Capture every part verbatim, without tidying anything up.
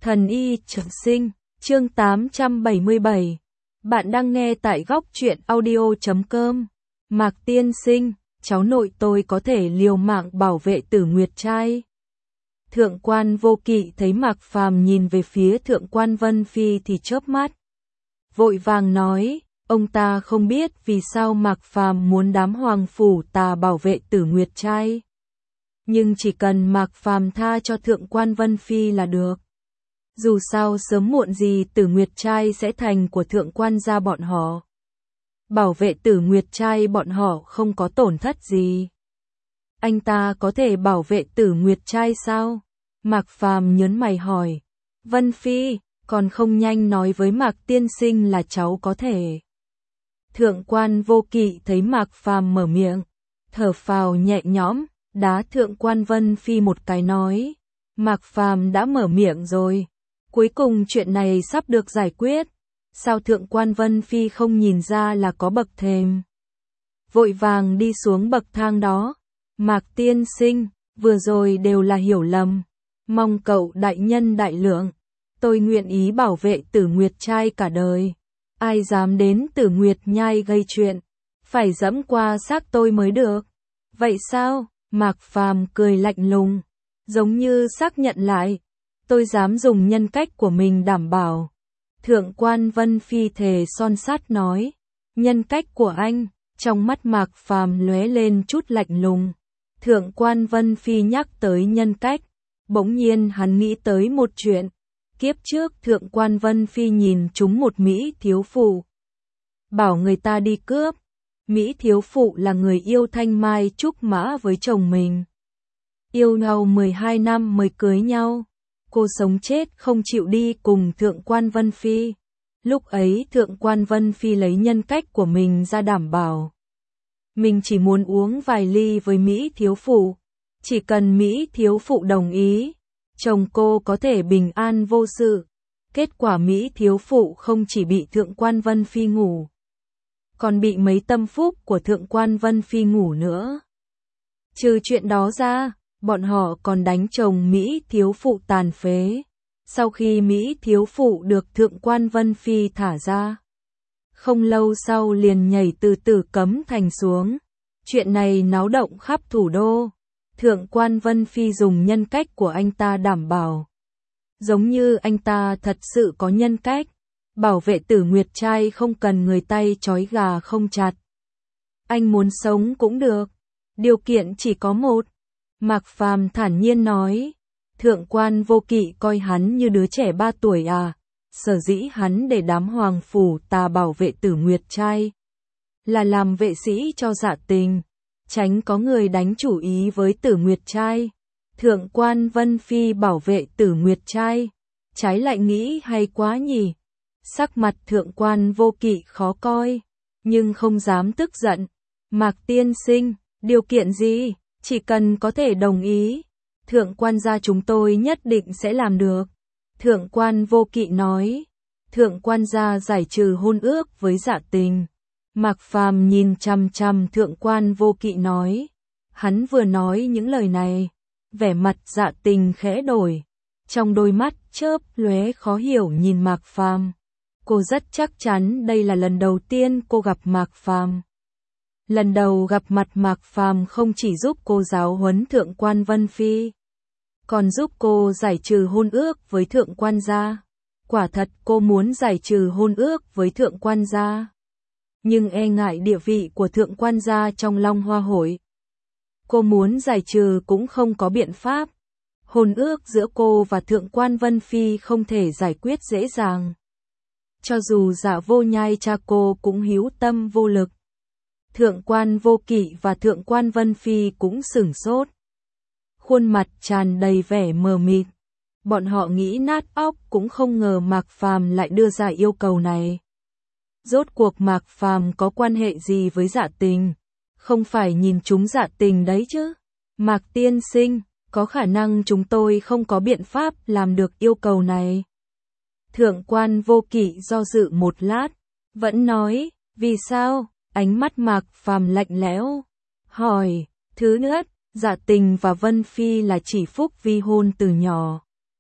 Thần y trường sinh, chương tám trăm bảy mươi bảy. Bạn đang nghe tại góc truyện audio chấm com. Mạc tiên sinh, cháu nội tôi có thể liều mạng bảo vệ Tử Nguyệt trai. Thượng quan Vô Kỵ thấy Mạc Phàm nhìn về phía thượng quan Vân Phi thì chớp mắt. Vội vàng nói, ông ta không biết vì sao Mạc Phàm muốn đám hoàng phủ tà bảo vệ Tử Nguyệt trai. Nhưng chỉ cần Mạc Phàm tha cho thượng quan Vân Phi là được. Dù sao sớm muộn gì Tử Nguyệt trai sẽ thành của thượng quan gia bọn họ. Bảo vệ Tử Nguyệt trai bọn họ không có tổn thất gì. Anh ta có thể bảo vệ Tử Nguyệt trai sao? Mạc Phàm nhớn mày hỏi. Vân Phi, còn không nhanh nói với Mạc tiên sinh là cháu có thể. Thượng quan Vô Kỵ thấy Mạc Phàm mở miệng, thở phào nhẹ nhõm, đá thượng quan Vân Phi một cái nói. Mạc Phàm đã mở miệng rồi. Cuối cùng chuyện này sắp được giải quyết. Sao thượng quan Vân Phi không nhìn ra là có bậc thềm? Vội vàng đi xuống bậc thang đó. Mạc tiên sinh, vừa rồi đều là hiểu lầm. Mong cậu đại nhân đại lượng. Tôi nguyện ý bảo vệ Tử Nguyệt trai cả đời. Ai dám đến Tử Nguyệt nhai gây chuyện, phải dẫm qua xác tôi mới được. Vậy sao? Mạc Phàm cười lạnh lùng, giống như xác nhận lại. Tôi dám dùng nhân cách của mình đảm bảo. Thượng quan Vân Phi thề son sắt nói. Nhân cách của anh, trong mắt Mạc Phàm lóe lên chút lạnh lùng. Thượng quan Vân Phi nhắc tới nhân cách, bỗng nhiên hắn nghĩ tới một chuyện. Kiếp trước thượng quan Vân Phi nhìn trúng một Mỹ thiếu phụ. Bảo người ta đi cướp. Mỹ thiếu phụ là người yêu thanh mai trúc mã với chồng mình. Yêu nhau mười hai năm mới cưới nhau. Cô sống chết không chịu đi cùng thượng quan Vân Phi. Lúc ấy thượng quan Vân Phi lấy nhân cách của mình ra đảm bảo. Mình chỉ muốn uống vài ly với Mỹ thiếu phụ. Chỉ cần Mỹ thiếu phụ đồng ý, chồng cô có thể bình an vô sự. Kết quả Mỹ thiếu phụ không chỉ bị thượng quan Vân Phi ngủ, còn bị mấy tâm phúc của thượng quan Vân Phi ngủ nữa. Trừ chuyện đó ra, bọn họ còn đánh chồng Mỹ thiếu phụ tàn phế. Sau khi Mỹ thiếu phụ được thượng quan Vân Phi thả ra, không lâu sau liền nhảy từ Tử Cấm Thành xuống. Chuyện này náo động khắp thủ đô. Thượng quan Vân Phi dùng nhân cách của anh ta đảm bảo. Giống như anh ta thật sự có nhân cách. Bảo vệ Tử Nguyệt trai không cần người tay trói gà không chặt. Anh muốn sống cũng được. Điều kiện chỉ có một. Mạc Phàm thản nhiên nói. Thượng quan Vô Kỵ coi hắn như đứa trẻ ba tuổi à. Sở dĩ hắn để đám hoàng phủ tà bảo vệ Tử Nguyệt trai là làm vệ sĩ cho Dạ Tình, tránh có người đánh chủ ý với Tử Nguyệt trai. Thượng quan Vân Phi bảo vệ Tử Nguyệt trai, trái lại nghĩ hay quá nhỉ. Sắc mặt thượng quan Vô Kỵ khó coi, nhưng không dám tức giận. Mạc tiên sinh, điều kiện gì? Chỉ cần có thể đồng ý, thượng quan gia chúng tôi nhất định sẽ làm được. Thượng quan Vô Kỵ nói. Thượng quan gia giải trừ hôn ước với Dạ Tình. Mạc Phàm nhìn chằm chằm thượng quan Vô Kỵ nói. Hắn vừa nói những lời này, vẻ mặt Dạ Tình khẽ đổi, trong đôi mắt chớp lóe khó hiểu nhìn Mạc Phàm. Cô rất chắc chắn đây là lần đầu tiên cô gặp Mạc Phàm. Lần đầu gặp mặt Mạc Phàm không chỉ giúp cô giáo huấn thượng quan Vân Phi, còn giúp cô giải trừ hôn ước với thượng quan gia. Quả thật cô muốn giải trừ hôn ước với thượng quan gia, nhưng e ngại địa vị của thượng quan gia trong Long Hoa hội. Cô muốn giải trừ cũng không có biện pháp. Hôn ước giữa cô và thượng quan Vân Phi không thể giải quyết dễ dàng. Cho dù Dạ Vô Nhai cha cô cũng hữu tâm vô lực. Thượng quan Vô Kỵ và thượng quan Vân Phi cũng sửng sốt. Khuôn mặt tràn đầy vẻ mờ mịt. Bọn họ nghĩ nát óc cũng không ngờ Mạc Phàm lại đưa ra yêu cầu này. Rốt cuộc Mạc Phàm có quan hệ gì với Dạ Tình? Không phải nhìn chúng Dạ Tình đấy chứ? Mạc tiên sinh, có khả năng chúng tôi không có biện pháp làm được yêu cầu này. Thượng quan Vô Kỵ do dự một lát, vẫn nói, vì sao? Ánh mắt Mạc Phàm lạnh lẽo, hỏi, thứ nữa, Dạ Tình và Vân Phi là chỉ phúc vi hôn từ nhỏ.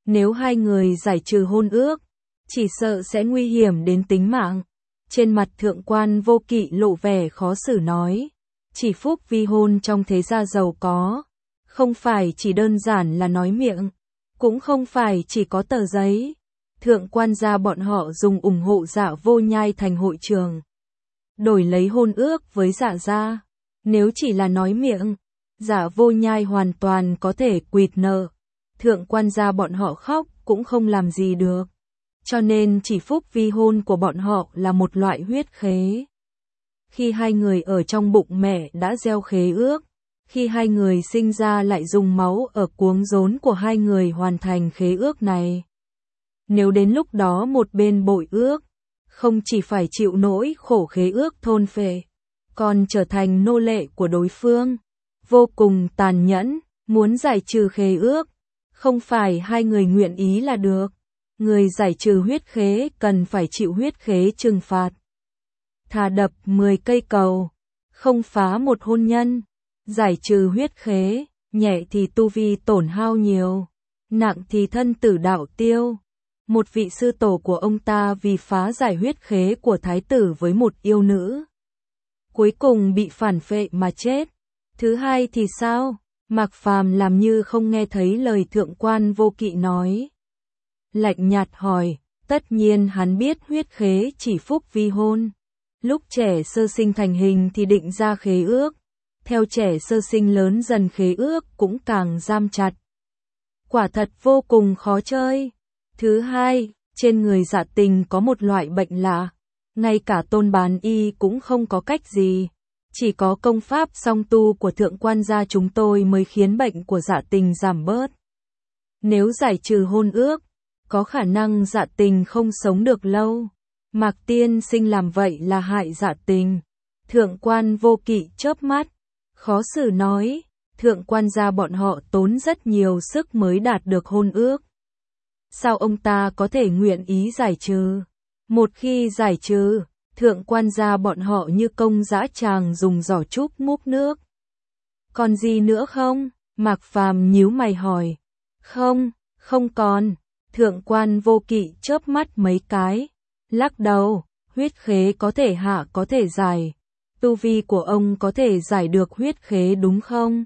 Nếu hai người giải trừ hôn ước, chỉ sợ sẽ nguy hiểm đến tính mạng. Trên mặt thượng quan Vô Kỵ lộ vẻ khó xử nói, chỉ phúc vi hôn trong thế gia giàu có, không phải chỉ đơn giản là nói miệng, cũng không phải chỉ có tờ giấy. Thượng quan gia bọn họ dùng ủng hộ Dạ Vô Nhai thành hội trường, đổi lấy hôn ước với Dạ gia. Nếu chỉ là nói miệng, Dạ Vô Nhai hoàn toàn có thể quỵt nợ. Thượng quan gia bọn họ khóc cũng không làm gì được. Cho nên chỉ phúc vi hôn của bọn họ là một loại huyết khế. Khi hai người ở trong bụng mẹ đã gieo khế ước, khi hai người sinh ra lại dùng máu ở cuống rốn của hai người hoàn thành khế ước này. Nếu đến lúc đó một bên bội ước, không chỉ phải chịu nỗi khổ khế ước thôn phệ, còn trở thành nô lệ của đối phương, vô cùng tàn nhẫn, muốn giải trừ khế ước, không phải hai người nguyện ý là được. Người giải trừ huyết khế cần phải chịu huyết khế trừng phạt. Thà đập mười cây cầu, không phá một hôn nhân. Giải trừ huyết khế, nhẹ thì tu vi tổn hao nhiều, nặng thì thân tử đạo tiêu. Một vị sư tổ của ông ta vì phá giải huyết khế của thái tử với một yêu nữ, cuối cùng bị phản phệ mà chết. Thứ hai thì sao? Mạc Phàm làm như không nghe thấy lời thượng quan Vô Kỵ nói. Lạnh nhạt hỏi, tất nhiên hắn biết huyết khế chỉ phúc vi hôn. Lúc trẻ sơ sinh thành hình thì định ra khế ước, theo trẻ sơ sinh lớn dần khế ước cũng càng giam chặt. Quả thật vô cùng khó chơi. Thứ hai, trên người Dạ Tình có một loại bệnh lạ, ngay cả Tôn Bán Y cũng không có cách gì. Chỉ có công pháp song tu của thượng quan gia chúng tôi mới khiến bệnh của Dạ Tình giảm bớt. Nếu giải trừ hôn ước, có khả năng Dạ Tình không sống được lâu. Mạc tiên sinh làm vậy là hại Dạ Tình. Thượng quan Vô Kỵ chớp mắt, khó xử nói, thượng quan gia bọn họ tốn rất nhiều sức mới đạt được hôn ước. Sao ông ta có thể nguyện ý giải trừ? Một khi giải trừ, thượng quan gia bọn họ như công dã tràng dùng giỏ trúc múc nước. Còn gì nữa không? Mạc Phàm nhíu mày hỏi. Không, không còn. Thượng quan Vô Kỵ chớp mắt mấy cái, lắc đầu, huyết khế có thể hạ có thể giải. Tu vi của ông có thể giải được huyết khế đúng không?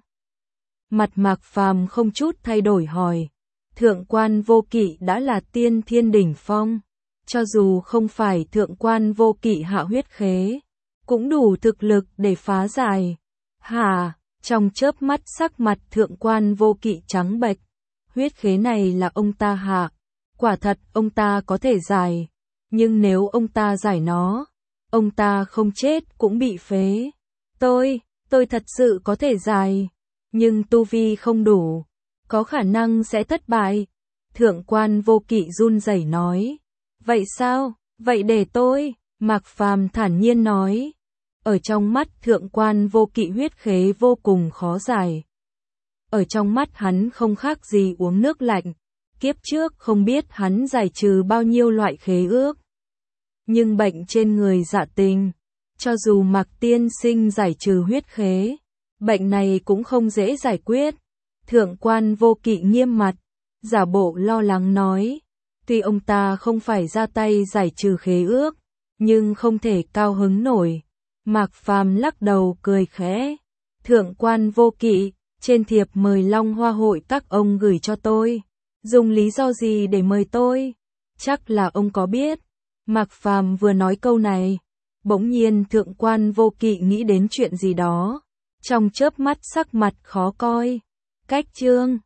Mặt Mạc Phàm không chút thay đổi hỏi. Thượng quan Vô Kỵ đã là tiên thiên đỉnh phong, cho dù không phải thượng quan Vô Kỵ hạ huyết khế, cũng đủ thực lực để phá giải. Hả? Trong chớp mắt sắc mặt thượng quan Vô Kỵ trắng bệch. Huyết khế này là ông ta hạ, quả thật ông ta có thể giải, nhưng nếu ông ta giải nó, ông ta không chết cũng bị phế. Tôi, tôi thật sự có thể giải, nhưng tu vi không đủ, có khả năng sẽ thất bại. Thượng quan Vô Kỵ run rẩy nói. Vậy sao? Vậy để tôi, Mạc Phàm thản nhiên nói. Ở trong mắt thượng quan Vô Kỵ huyết khế vô cùng khó giải. Ở trong mắt hắn không khác gì uống nước lạnh. Kiếp trước không biết hắn giải trừ bao nhiêu loại khế ước. Nhưng bệnh trên người Dạ Tình, cho dù Mạc tiên sinh giải trừ huyết khế, bệnh này cũng không dễ giải quyết. Thượng quan Vô Kỵ nghiêm mặt, giả bộ lo lắng nói. Tuy ông ta không phải ra tay giải trừ khế ước, nhưng không thể cao hứng nổi. Mạc Phàm lắc đầu cười khẽ. Thượng quan Vô Kỵ, trên thiệp mời Long Hoa hội các ông gửi cho tôi, dùng lý do gì để mời tôi? Chắc là ông có biết. Mạc Phàm vừa nói câu này, bỗng nhiên thượng quan Vô Kỵ nghĩ đến chuyện gì đó, trong chớp mắt sắc mặt khó coi. Cách chương